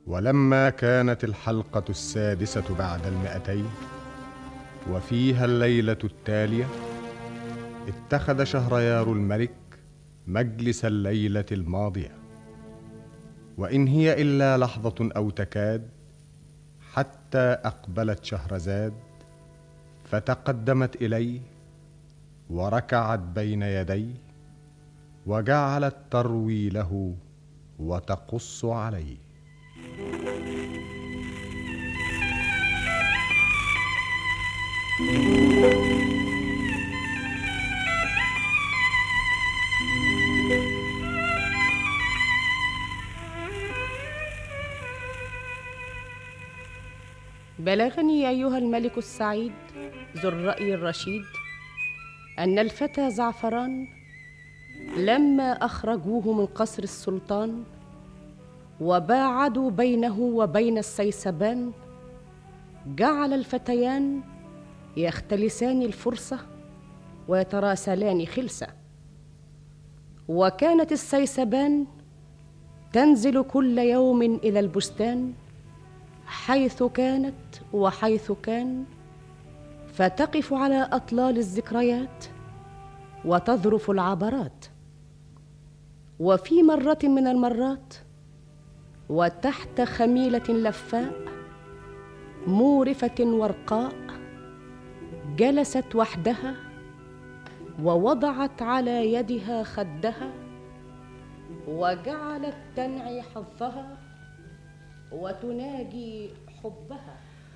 ولما كانت الحلقة 6 بعد 200 وفيها الليلة التالية، اتخذ شهريار الملك مجلس الليلة الماضية، وإن هي إلا لحظة أو تكاد حتى أقبلت شهرزاد فتقدمت إليه وركعت بين يديه وجعلت تروي له وتقص عليه. بلغني أيها الملك السعيد ذو الرأي الرشيد أن الفتى زعفران لما أخرجوه من قصر السلطان وباعدوا بينه وبين السيسبان، جعل الفتيان يختلسان الفرصة ويتراسلان خلسة، وكانت السيسبان تنزل كل يوم إلى البستان حيث كانت وحيث كان، فتقف على أطلال الذكريات وتذرف العبرات. وفي مرة من المرات وتحت خميلة لفاء مورفة ورقاء جلست وحدها ووضعت على يدها خدها وجعلت تنعي حظها وتناجي حبها.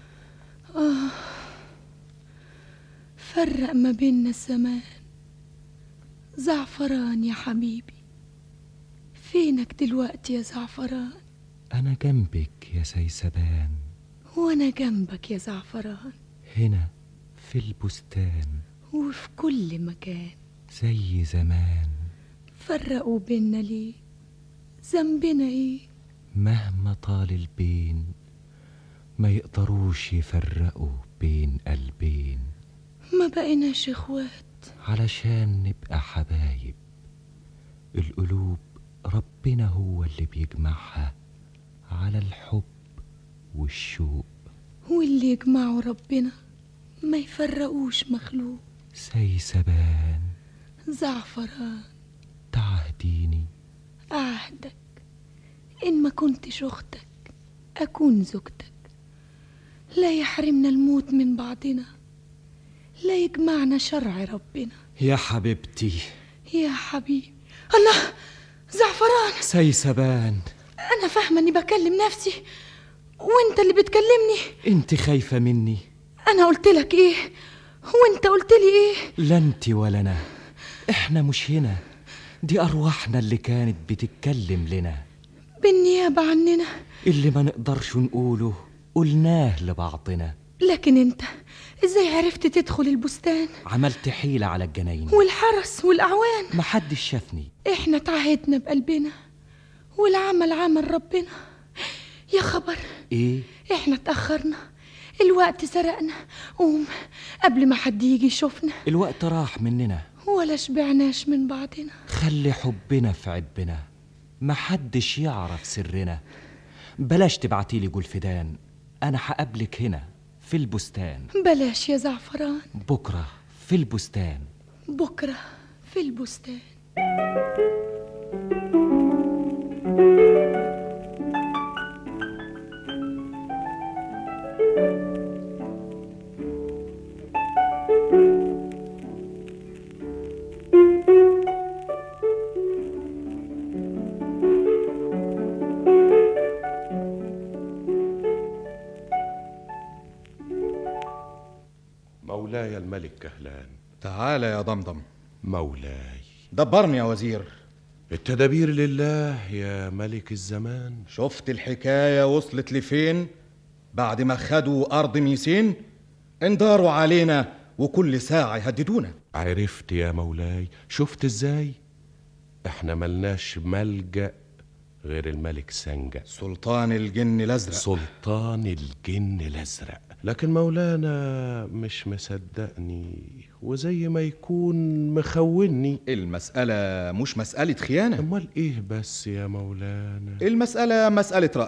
فرق ما بيننا الزمان. زعفران يا حبيبي، فينك دلوقتي يا زعفران؟ أنا جنبك يا سيسبان. وأنا جنبك يا زعفران، هنا في البستان وفي كل مكان زي زمان. فرقوا بينا ليه؟ ذنبنا ايه؟ مهما طال البين ما يقدروش يفرقوا بين قلبين. ما بقيناش اخوات علشان نبقى حبايب. القلوب ربنا هو اللي بيجمعها على الحب والشوق، واللي يجمعوا ربنا ما يفرقوش مخلوق. سيسبان زعفران، تعهديني أعهدك إن ما كنتش أختك أكون زوجتك. لا يحرمنا الموت من بعضنا، لا يجمعنا شرع ربنا. يا حبيبتي يا حبيبي. الله، زعفران. سيسبان، أنا فاهمة إني بكلم نفسي وإنت اللي بتكلمني. انت خايفة مني؟ أنا قلت لك إيه وإنت قلت لي إيه؟ لا انت ولا أنا، إحنا مش هنا. دي أرواحنا اللي كانت بتتكلم لنا بالنيابة عننا. اللي ما نقدرش نقوله قلناه لبعضنا. لكن انت ازاي عرفت تدخل البستان؟ عملت حيلة على الجناين والحرس والأعوان. محدش شافني. احنا تعهدنا بقلبنا والعمل عمل ربنا. يا خبر، ايه؟ احنا اتأخرنا، الوقت سرقنا. قوم قبل ما حد يجي يشوفنا. الوقت راح مننا ولا شبعناش من بعضنا. خلي حبنا في عبنا، محدش يعرف سرنا. بلاش تبعتيلي جولفدان، أنا هقابلك هنا في البستان. بلاش يا زعفران. بكرة في البستان. بكرة في البستان. مولاي الملك كهلان. تعال يا ضمضم. مولاي، دبرني يا وزير. التدابير لله يا ملك الزمان. شفت الحكاية وصلت لفين؟ بعد ما خدوا أرض ميسين انداروا علينا وكل ساعة يهددونا. عرفت يا مولاي، شفت ازاي؟ احنا ملناش ملجأ غير الملك سنجة، سلطان الجن الأزرق. سلطان الجن الأزرق. لكن مولانا مش مصدقني، وزي ما يكون مخوني. المسألة مش مسألة خيانة. امال ايه بس يا مولانا؟ المسألة مسألة رأي.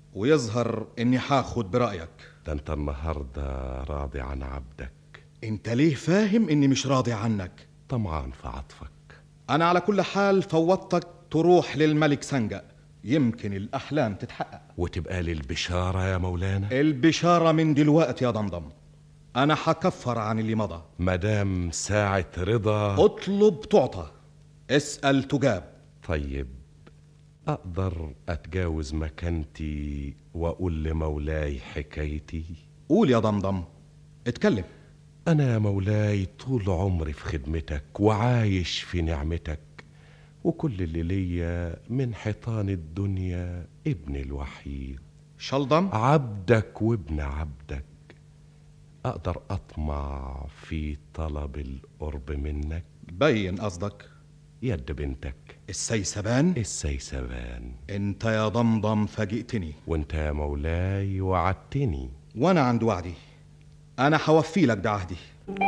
ويظهر اني هاخد برأيك. ده انت النهاردة راضي عن عبدك. انت ليه فاهم اني مش راضي عنك؟ طمعان في عطفك. انا على كل حال فوضتك تروح للملك سنجا، يمكن الاحلام تتحقق. وتبقى لي البشارة يا مولانا. البشارة من دلوقتي يا ضمضم. انا هكفر عن اللي مضى. مدام ساعة رضا. اطلب تعطى، اسأل تجاب. طيب أقدر أتجاوز مكانتي وأقول لمولاي حكايتي؟ قول يا ضمضم، اتكلم. أنا يا مولاي طول عمري في خدمتك وعايش في نعمتك، وكل اللي ليا من حيطان الدنيا ابني الوحيد شلضم، عبدك وابن عبدك. أقدر أطمع في طلب القرب منك؟ بين قصدك. يد بنتك السيسبان. السيسبان. انت يا ضمضم فاجئتني. وانت يا مولاي وعدتني. وانا عند وعدي. انا هوفي لك ده عهدي.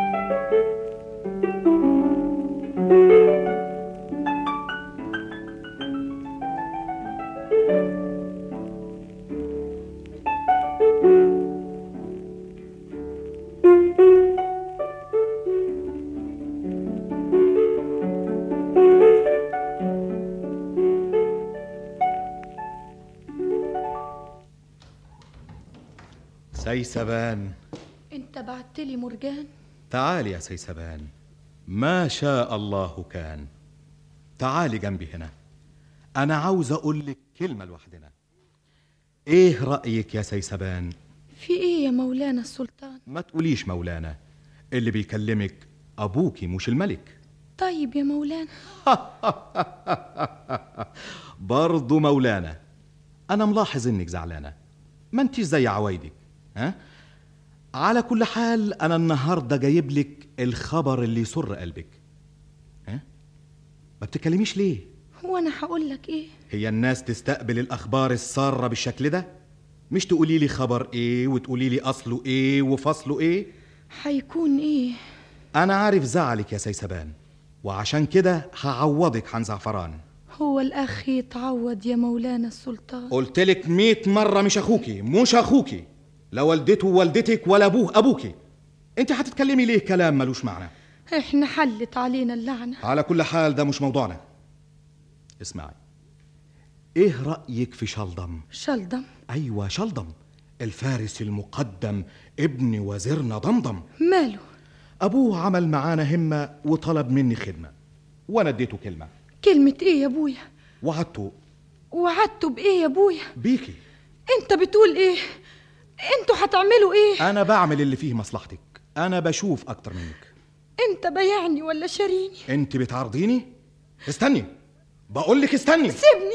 سيسبان، انت بعتلي مرجان؟ تعالي يا سيسبان، ما شاء الله كان. تعالي جنبي هنا، انا عاوز اقول لك كلمه لوحدنا. ايه رايك يا سيسبان؟ في ايه يا مولانا السلطان؟ ما تقوليش مولانا، اللي بيكلمك ابوكي مش الملك. طيب يا مولانا. برضو مولانا، انا ملاحظ انك زعلانه، ما انتيش زي عوايدك. ها؟ على كل حال انا النهارده جايب لك الخبر اللي يسر قلبك. ها؟ ما بتكلميش ليه؟ هو انا هقول لك ايه؟ هي الناس تستقبل الاخبار الساره بالشكل ده؟ مش تقولي لي خبر ايه وتقولي لي اصله ايه وفصله ايه؟ هيكون ايه؟ انا عارف زعلك يا سيسبان، وعشان كده هعوضك عن زعفران. هو الاخ يتعوض يا مولانا السلطان؟ قلتلك 100 مرة مش أخوكي، مش أخوكي، لا والدته والدتك ولا أبوه أبوكي. أنت هتتكلمي ليه كلام ملوش معنى؟ احنا حلت علينا اللعنة. على كل حال ده مش موضوعنا. اسمعي، إيه رأيك في شلضم؟ شلضم؟ أيوة شلضم، الفارس المقدم ابن وزيرنا ضمضم. ماله؟ أبوه عمل معانا همة وطلب مني خدمة، وأنا اديته كلمة. كلمة ايه يا ابويا؟ وعدته. وعدته بايه يا ابويا؟ بيكي. انت بتقول ايه؟ انتوا هتعملوا ايه؟ أنا بعمل اللي فيه مصلحتك، أنا بشوف أكتر منك. انت بايعني ولا شاريني؟ انت بتعرضيني؟ استني، بقولك استني.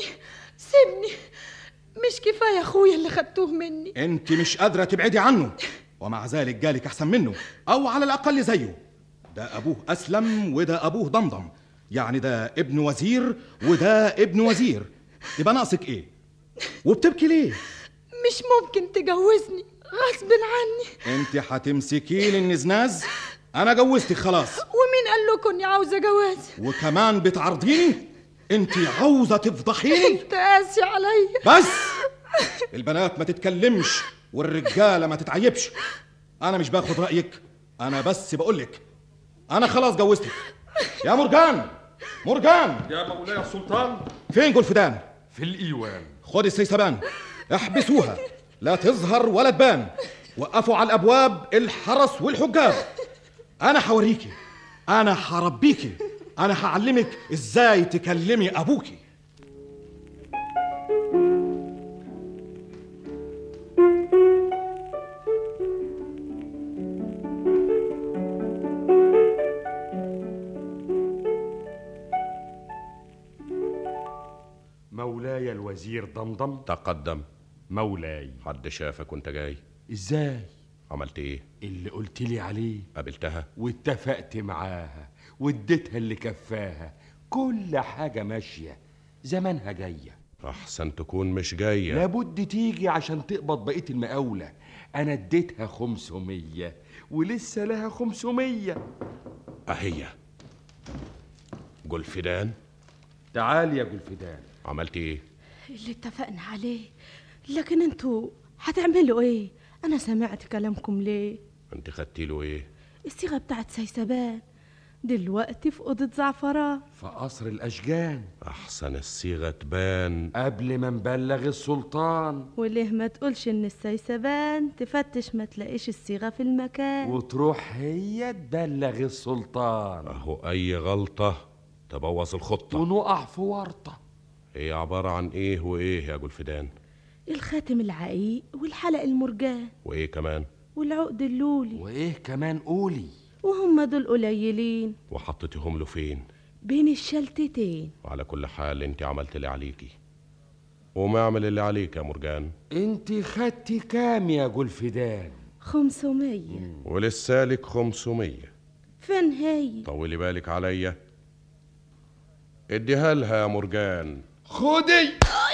سيبني، مش كفايه اخويا اللي خدتوه مني؟ انت مش قادره تبعدي عنه، ومع ذلك جالك احسن منه، او على الاقل زيه. ده ابوه اسلم وده ابوه ضمضم، يعني ده ابن وزير وده ابن وزير، يبقى ناقصك ايه؟ وبتبكي ليه؟ مش ممكن تجوزني غصب عني. انت هتمسكي لي النزناز؟ انا جوزتك خلاص. ومين قال لكم اني عاوزه جواز؟ وكمان بتعرضيني؟ انت عاوزه تفضحيني؟ انت قاسي عليا. بس البنات ما تتكلمش والرجاله ما تتعيبش. انا مش باخد رايك، انا بس بقولك انا خلاص جوزتك. يا مرجان، مرجان يا مولاي السلطان. فين جولفدان؟ في الإيوان. خد السيسبان، احبسوها لا تظهر ولا تبان، وقفوا على الابواب الحرس والحجاب. انا هوريكي، انا هربيكي، انا هعلمك ازاي تكلمي ابوكي. مولاي الوزير ضمضم. تقدم. مولاي. حد شافك وانت جاي؟ ازاي؟ عملت ايه؟ اللي قلت لي عليه. قابلتها واتفقت معاها واديتها اللي كفاها، كل حاجة ماشية زمانها جاية. احسن تكون مش جاية. لابد تيجي عشان تقبض بقية المقاولة. انا اديتها 500 ولسه لها 500. اهي جولفدان. تعال يا جولفدان. عملت ايه؟ اللي اتفقنا عليه لكن انتوا هتعملوا ايه؟ انا سمعت كلامكم ليه؟ انت خدتي له ايه؟ الصيغة بتاعت سيسبان دلوقتي في أوضة زعفران. في قصر الأشجان. احسن الصيغه تبان قبل ما نبلغ السلطان. وليه ما تقولش ان السيسبان تفتش ما تلاقيش الصيغة في المكان وتروح هي تبلغ السلطان. اهو اي غلطه تبوظ الخطه. ونقع في ورطة. هي عباره عن ايه وايه يا جولفدان؟ الخاتم العقيق والحلق المرجان وايه كمان؟ والعقد اللولي. وإيه كمان قولي؟ وهم دول قليلين وحطيتهم له فين؟ بين الشلتتين. وعلى كل حال انت عملت اللي عليكي، وما اعمل اللي عليك يا مرجان. انت خدتي كام يا جولفدان؟ 500. ولسالك 500. فين هي؟ طولي بالك عليا. اديها لها يا مرجان. خدي.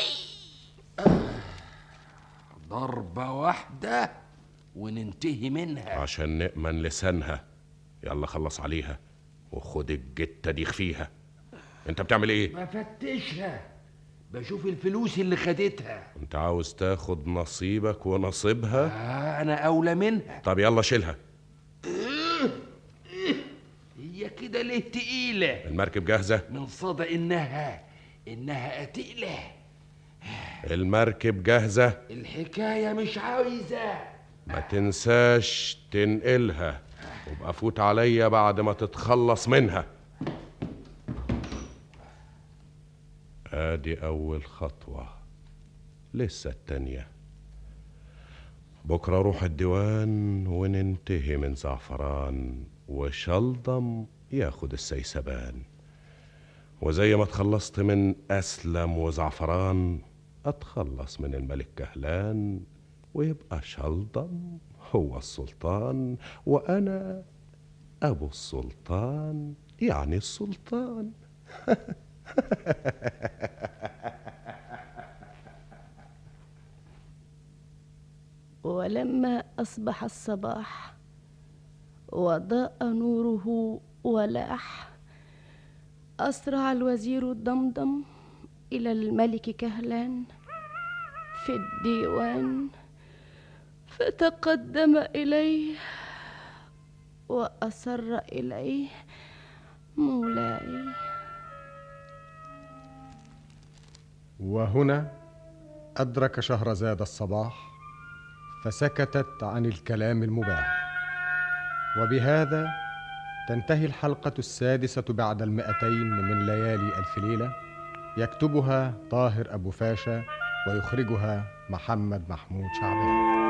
ضربة واحدة وننتهي منها. عشان نأمن لسانها. يلا خلص عليها وخد الجتة دي فيها. انت بتعمل ايه؟ بفتشها، بشوف الفلوس اللي خدتها. انت عاوز تاخد نصيبك ونصيبها؟ انا اولى منها. طب يلا شيلها. هي كده ليه تقيلة؟ المركب جاهزة؟ من صدى انها قتيلة. المركب جاهزة؟ الحكاية مش عايزة. ما تنساش تنقلها، وابقى فوت عليا بعد ما تتخلص منها. ادي اول خطوة، لسه التانية. بكرة روح الديوان وننتهي من زعفران، وشلضم ياخد السيسبان. وزي ما اتخلصت من أسلم وزعفران اتخلص من الملك كهلان، ويبقى شلضم هو السلطان، وأنا أبو السلطان، يعني السلطان. ولما أصبح الصباح وضاء نوره ولاح، أسرع الوزير الضمضم إلى الملك كهلان في الديوان، فتقدم إليه وأسر إليه: مولاي. وهنا أدرك شهرزاد الصباح، فسكتت عن الكلام المباح. وبهذا تنتهي الحلقة 6 بعد 200 من ليالي ألف ليلة، يكتبها طاهر أبو فاشا ويخرجها محمد محمود شعبان.